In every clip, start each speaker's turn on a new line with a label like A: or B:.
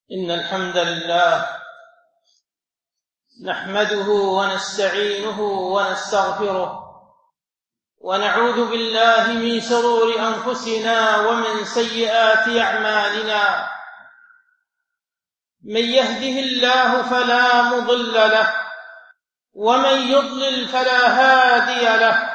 A: إن الحمد لله نحمده ونستعينه ونستغفره ونعوذ بالله من شرور أنفسنا ومن سيئات أعمالنا. من يهده الله فلا مضل له ومن يضلل فلا هادي له،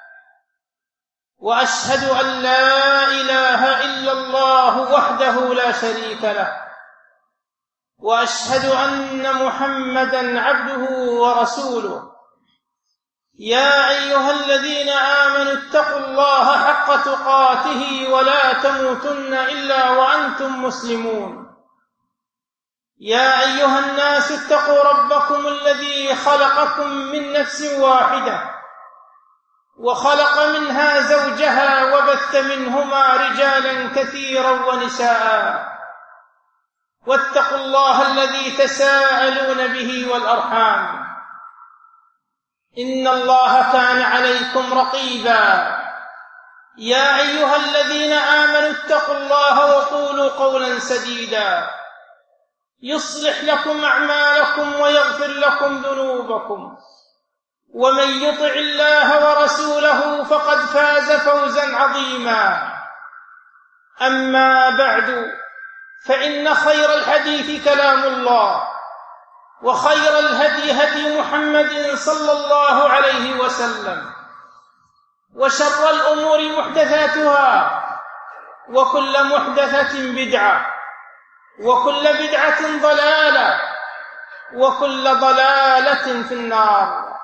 A: وأشهد أن لا إله إلا الله وحده لا شريك له، وأشهد أن محمدًا عبده ورسوله. يا أيها الذين آمنوا اتقوا الله حق تقاته ولا تموتن إلا وأنتم مسلمون. يا أيها الناس اتقوا ربكم الذي خلقكم من نفس واحدة وخلق منها زوجها وبث منهما رجالا كثيرا ونساء، واتقوا الله الذي تساءلون به والأرحام، إن الله كان عليكم رقيبا. يا أيها الذين آمنوا اتقوا الله وقولوا قولا سديدا يصلح لكم أعمالكم ويغفر لكم ذنوبكم، ومن يطع الله ورسوله فقد فاز فوزا عظيما. أما بعد، فإن خير الحديث كلام الله، وخير الهدي هدي محمد صلى الله عليه وسلم، وشر الأمور محدثاتها، وكل محدثة بدعة، وكل بدعة ضلالة، وكل ضلالة في النار.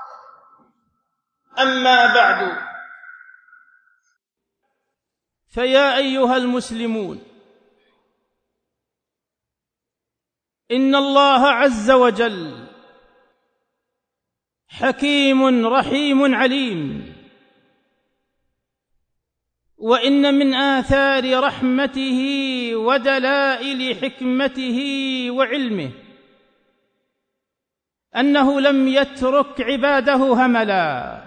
A: أما بعد،
B: فيا أيها المسلمون، إن الله عز وجل حكيم رحيم عليم، وإن من آثار رحمته ودلائل حكمته وعلمه أنه لم يترك عباده هملا،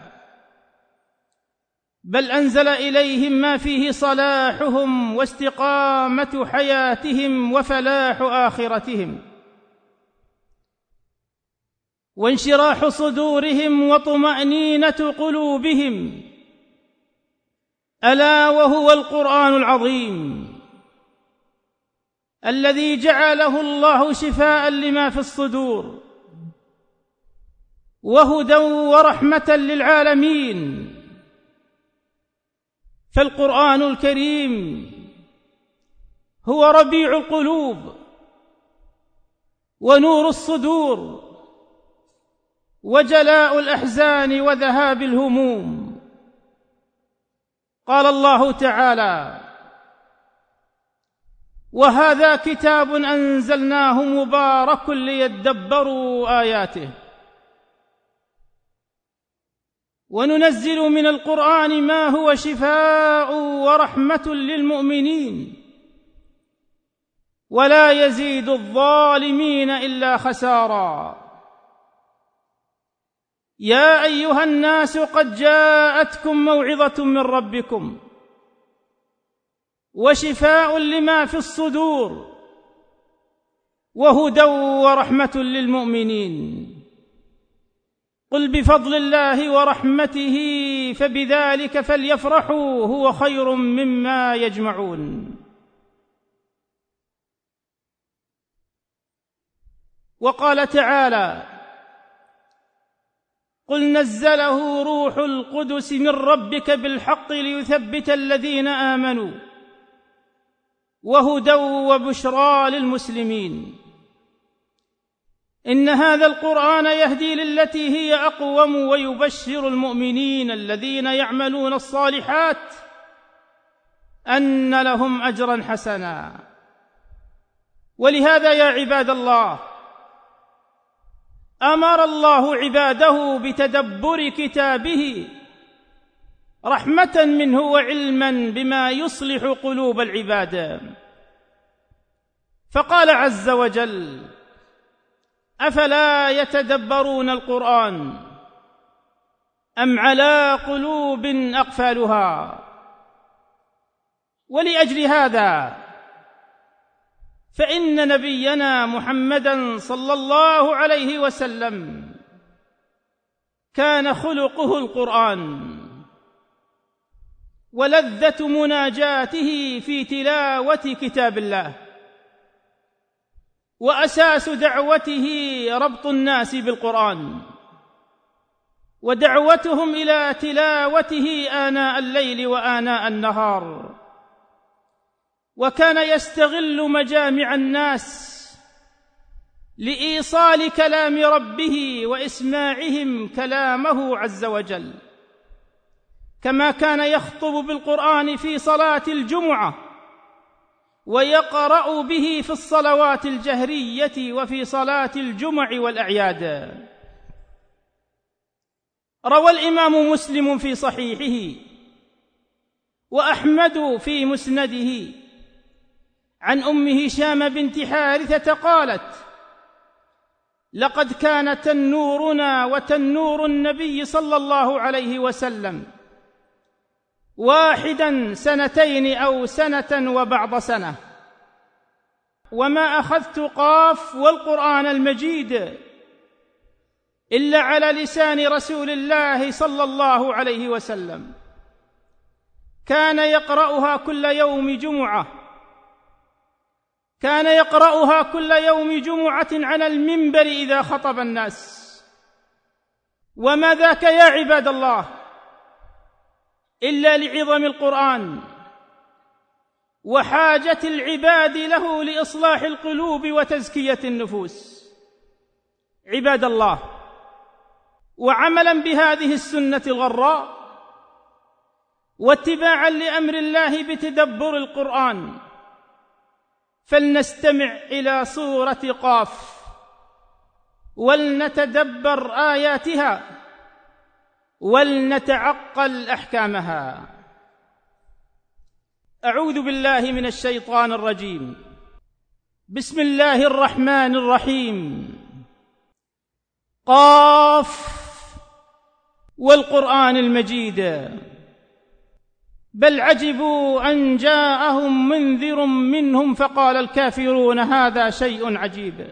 B: بل أنزل إليهم ما فيه صلاحهم واستقامة حياتهم وفلاح آخرتهم وانشراح صدورهم وطمأنينة قلوبهم، ألا وهو القرآن العظيم الذي جعله الله شفاء لما في الصدور وهدى ورحمة للعالمين. فالقرآن الكريم هو ربيع القلوب ونور الصدور وجلاء الأحزان وذهاب الهموم. قال الله تعالى: وهذا كتاب أنزلناه مبارك ليدبروا آياته. وننزل من القرآن ما هو شفاء ورحمة للمؤمنين، ولا يزيد الظالمين إلا خسارا. يا أيها الناس قد جاءتكم موعظة من ربكم وشفاء لما في الصدور وهدى ورحمة للمؤمنين. قل بفضل الله ورحمته فبذلك فليفرحوا هو خير مما يجمعون. وقال تعالى: قل نزله روح القدس من ربك بالحق ليثبت الذين آمنوا وهدى وبشرى للمسلمين. إن هذا القرآن يهدي للتي هي أقوم ويبشر المؤمنين الذين يعملون الصالحات أن لهم أجرا حسنا. ولهذا يا عباد الله أمر الله عباده بتدبر كتابه رحمة منه وعلما بما يصلح قلوب العباد. فقال عز وجل: أفلا يتدبرون القرآن أم على قلوب أقفالها. ولأجل هذا فإن نبينا محمدًا صلى الله عليه وسلم كان خلقه القرآن، ولذة مناجاته في تلاوة كتاب الله، وأساس دعوته ربط الناس بالقرآن، ودعوتهم إلى تلاوته آناء الليل وآناء النهار. وكان يستغل مجامع الناس لإيصال كلام ربه وإسماعهم كلامه عز وجل، كما كان يخطب بالقرآن في صلاة الجمعة، ويقرأ به في الصلوات الجهرية وفي صلاة الجمع والأعياد. روى الإمام مسلم في صحيحه وأحمد في مسنده عن أم هشام بنت حارثة قالت: لقد كان تنورنا وتنور النبي صلى الله عليه وسلم واحدا سنتين أو سنة وبعض سنة، وما أخذت قاف والقرآن المجيد إلا على لسان رسول الله صلى الله عليه وسلم. كان يقرأها كل يوم جمعة، كان يقرأها كل يوم جمعة على المنبر إذا خطب الناس. وما ذاك يا عباد الله إلا لعظم القرآن وحاجة العباد له لإصلاح القلوب وتزكية النفوس. عباد الله، وعملا بهذه السنة الغراء واتباعا لأمر الله بتدبر القرآن، فلنستمع إلى سورة قاف ولنتدبر آياتها ولنتعقل أحكامها. أعوذ بالله من الشيطان الرجيم. بسم الله الرحمن الرحيم. قاف والقرآن المجيد، بل عجبوا أن جاءهم منذر منهم فقال الكافرون هذا شيء عجيب.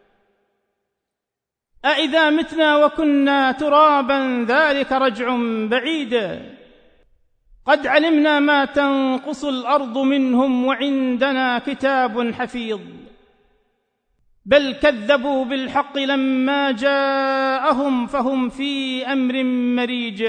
B: أإذا متنا وكنا ترابا ذلك رجع بعيد. قد علمنا ما تنقص الأرض منهم وعندنا كتاب حفيظ. بل كذبوا بالحق لما جاءهم فهم في أمر مريج.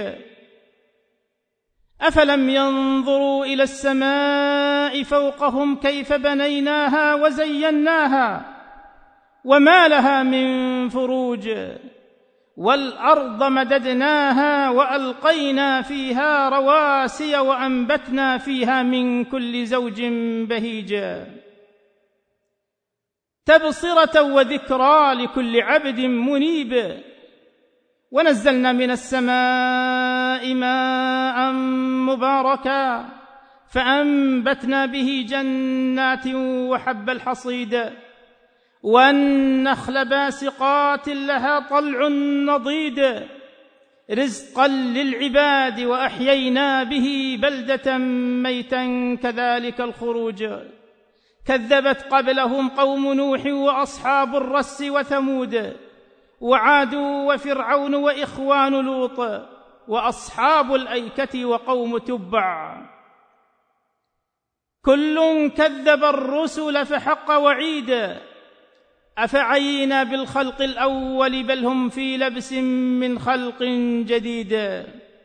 B: أفلم ينظروا إلى السماء فوقهم كيف بنيناها وزيناها وما لها من فروج. والأرض مددناها وألقينا فيها رواسي وأنبتنا فيها من كل زوج بهيج. تبصرة وذكرى لكل عبد منيب. ونزلنا من السماء ماء مباركا فأنبتنا به جنات وحب الحصيد والنخل باسقات لها طلع نضيد رزقا للعباد وأحيينا به بلدة ميتا كذلك الخروج. كذبت قبلهم قوم نوح وأصحاب الرس وثمود وعاد وفرعون وإخوان لوط وأصحاب الأيكة وقوم تبع. كل كذب الرسل فحق وعيد. أفعينا بالخلق الأول بل هم في لبس من خلق جديد.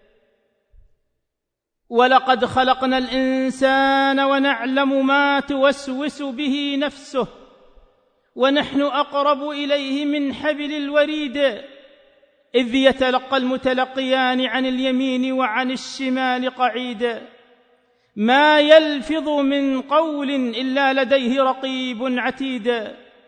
B: ولقد خلقنا الإنسان ونعلم ما توسوس به نفسه ونحن أقرب إليه من حبل الوريد. إذ يتلقى المتلقيان عن اليمين وعن الشمال قعيد. ما يلفظ من قول إلا لديه رقيب عتيد.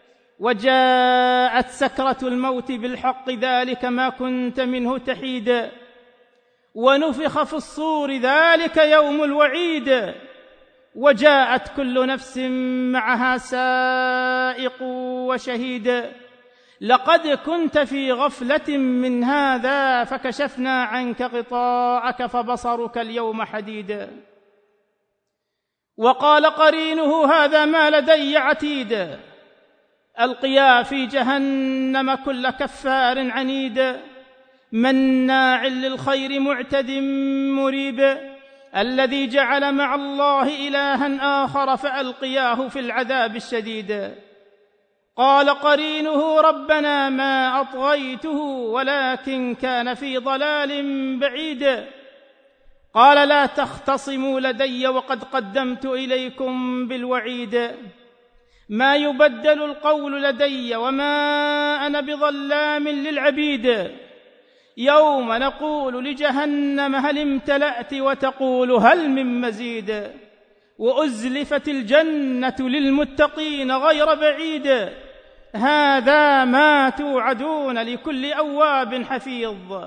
B: وجاءت سكرة الموت بالحق ذلك ما كنت منه تحيد. ونفخ في الصور ذلك يوم الوعيد. وجاءت كل نفس معها سائق وشهيد. لقد كنت في غفلة من هذا فكشفنا عنك غطاءك فبصرك اليوم حديد. وقال قرينه هذا ما لدي عتيد ألقيا في جهنم كل كفار عنيد مناع للخير معتد مريب الذي جعل مع الله إلها آخر فألقياه في العذاب الشديد. قال قرينه ربنا ما أطغيته ولكن كان في ضلال بعيد. قال لا تختصموا لدي وقد قدمت إليكم بالوعيد. ما يبدل القول لدي وما أنا بظلام للعبيد. يوم نقول لجهنم هل امتلأت وتقول هل من مزيد. وأزلفت الجنة للمتقين غير بعيد. هذا ما توعدون لكل أواب حفيظ.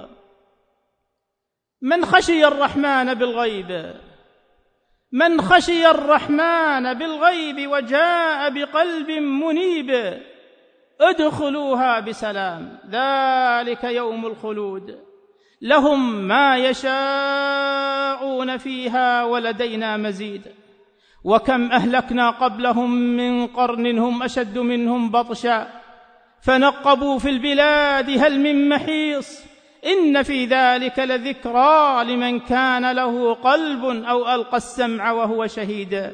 B: من خشي الرحمن بالغيب، من خشي الرحمن بالغيب وجاء بقلب منيب ادخلوها بسلام ذلك يوم الخلود لهم ما يشاءون فيها ولدينا مزيد. وكم أهلكنا قبلهم من قرن هم أشد منهم بطشا فنقبوا في البلاد هل من محيص. إن في ذلك لذكرى لمن كان له قلب أو ألقى السمع وهو شهيد.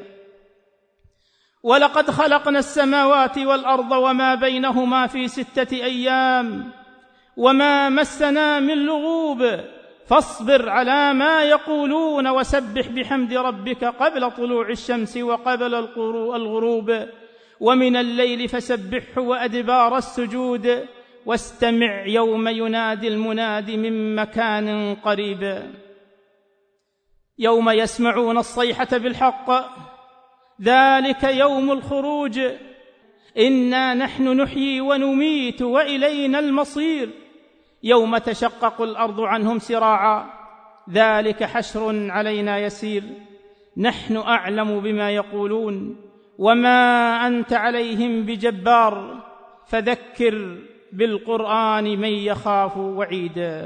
B: ولقد خلقنا السماوات والأرض وما بينهما في 6 أيام وما مسنا من لغوب فاصبر على ما يقولون وسبح بحمد ربك قبل طلوع الشمس وقبل الغروب ومن الليل فسبحه وأدبار السجود واستمع يوم ينادي المناد من مكان قريب. يوم يسمعون الصيحة بالحق ذلك يوم الخروج. إنا نحن نحيي ونميت وإلينا المصير. يوم تشقق الأرض عنهم سراعا ذلك حشر علينا يسير. نحن أعلم بما يقولون وما أنت عليهم بجبار فذكر بالقرآن من يخاف وعيد.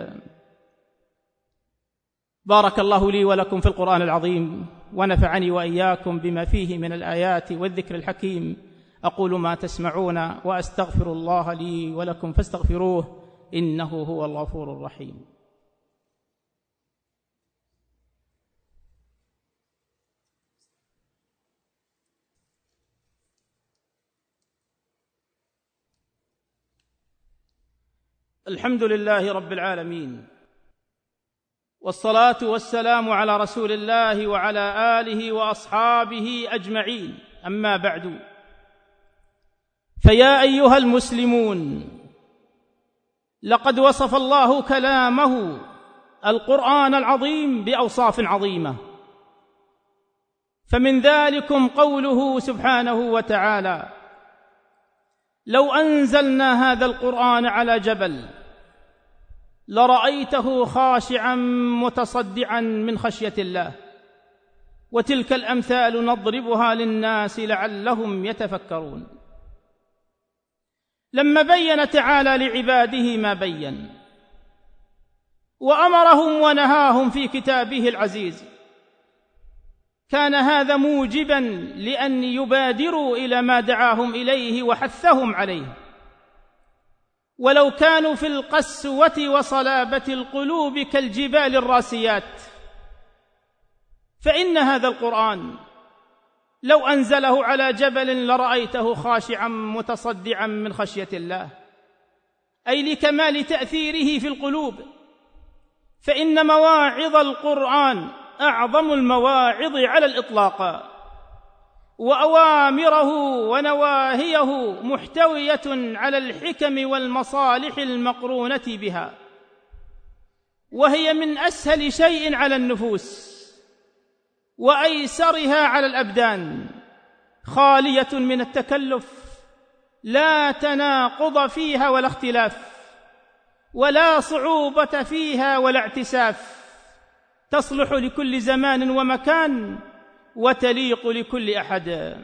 B: بارك الله لي ولكم في القرآن العظيم ونفعني وإياكم بما فيه من الآيات والذكر الحكيم. أقول ما تسمعون وأستغفر الله لي ولكم فاستغفروه إنه هو الغفور الرحيم. الحمد لله رب العالمين والصلاة والسلام على رسول الله وعلى آله وأصحابه أجمعين. أما بعد، فيا أيها المسلمون، لقد وصف الله كلامه القرآن العظيم بأوصاف عظيمة، فمن ذلكم قوله سبحانه وتعالى: لو أنزلنا هذا القرآن على جبل لرأيته خاشعا متصدعا من خشية الله. وتلك الأمثال نضربها للناس لعلهم يتفكرون. لما بين تعالى لعباده ما بين وأمرهم ونهاهم في كتابه العزيز، كان هذا موجبا لأن يبادروا إلى ما دعاهم إليه وحثهم عليه. ولو كانوا في القسوة وصلابة القلوب كالجبال الراسيات، فإن هذا القرآن لو أنزله على جبل لرأيته خاشعا متصدعا من خشية الله، أي لكمال تأثيره في القلوب. فإن مواعظ القرآن أعظم المواعظ على الإطلاق، وأوامره ونواهيه محتوية على الحكم والمصالح المقرونة بها، وهي من أسهل شيء على النفوس وأيسرها على الأبدان، خالية من التكلف، لا تناقض فيها ولا اختلاف، ولا صعوبة فيها ولا اعتساف، تصلح لكل زمان ومكان وتليق لكل أحد.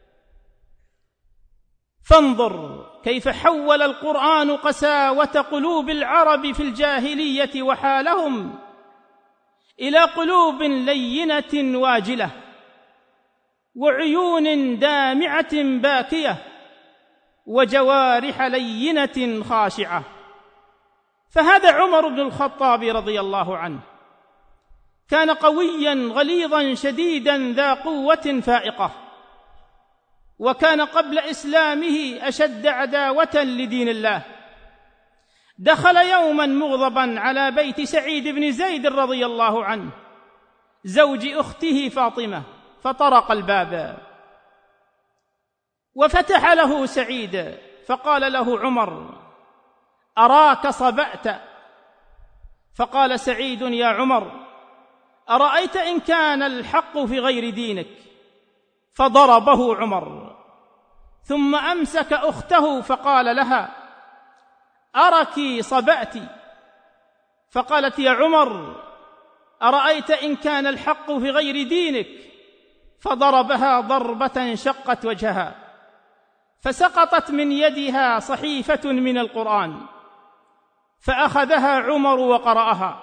B: فانظر كيف حول القرآن قساوة قلوب العرب في الجاهلية وحالهم إلى قلوب لينة واجلة، وعيون دامعة باكية وجوارح لينة خاشعة. فهذا عمر بن الخطاب رضي الله عنه، كان قويا غليظا شديدا ذا قوة فائقة، وكان قبل إسلامه أشد عداوة لدين الله. دخل يوما مغضبا على بيت سعيد بن زيد رضي الله عنه زوج أخته فاطمة، فطرق الباب وفتح له سعيد، فقال له عمر: أراك صبأت. فقال سعيد: يا عمر، أرأيت إن كان الحق في غير دينك؟ فضربه عمر، ثم أمسك أخته فقال لها: أرك صبأت. فقالت: يا عمر، أرأيت إن كان الحق في غير دينك؟ فضربها ضربة شقت وجهها، فسقطت من يدها صحيفة من القرآن، فأخذها عمر وقرأها،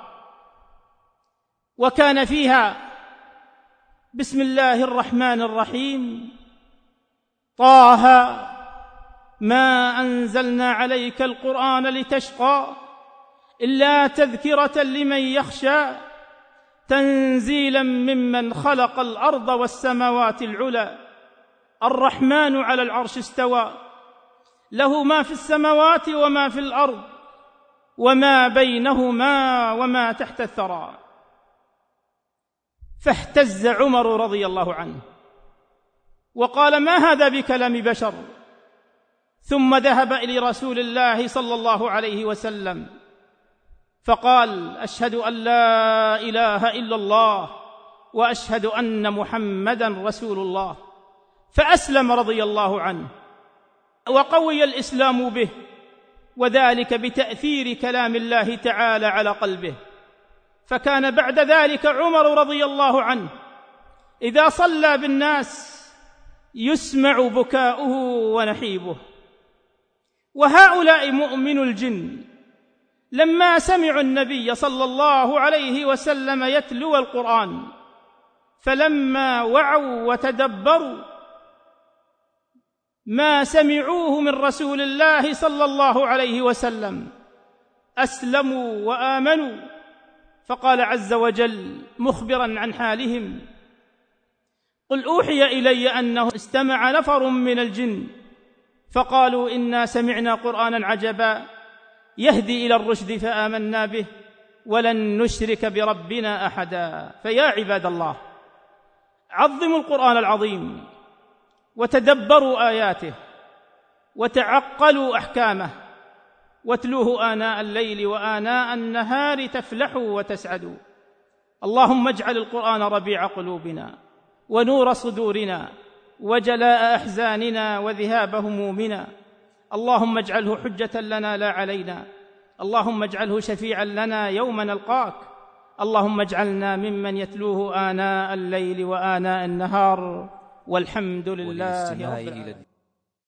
B: وكان فيها: بسم الله الرحمن الرحيم، طه ما أنزلنا عليك القرآن لتشقى إلا تذكرة لمن يخشى تنزيلا ممن خلق الأرض والسماوات العلى الرحمن على العرش استوى له ما في السماوات وما في الأرض وما بينهما وما تحت الثرى. فاهتز عمر رضي الله عنه وقال: ما هذا بكلام بشر؟ ثم ذهب إلى رسول الله صلى الله عليه وسلم فقال: أشهد أن لا إله إلا الله وأشهد أن محمدا رسول الله. فأسلم رضي الله عنه، وقوي الإسلام به، وذلك بتأثير كلام الله تعالى على قلبه. فكان بعد ذلك عمر رضي الله عنه إذا صلى بالناس يسمع بكاؤه ونحيبه. وهؤلاء مؤمن الجن لما سمعوا النبي صلى الله عليه وسلم يتلو القرآن، فلما وعوا وتدبروا ما سمعوه من رسول الله صلى الله عليه وسلم أسلموا وآمنوا. فقال عز وجل مخبرا عن حالهم: قل أوحي إلي أنه استمع نفر من الجن فقالوا إنا سمعنا قرآنا عجبا يهدي إلى الرشد فآمنا به ولن نشرك بربنا أحدا. فيا عباد الله، عظموا القرآن العظيم وتدبروا آياته وتعقلوا أحكامه، واتلوه آناء الليل وآناء النهار تفلحوا وتسعدوا. اللهم اجعل القرآن ربيع قلوبنا ونور صدورنا وجلاء أحزاننا وذهاب همومنا. اللهم اجعله حجة لنا لا علينا. اللهم اجعله شفيعا لنا يوم نلقاك. اللهم اجعلنا ممن يتلوه آناء الليل وآناء النهار، والحمد لله رب العالمين.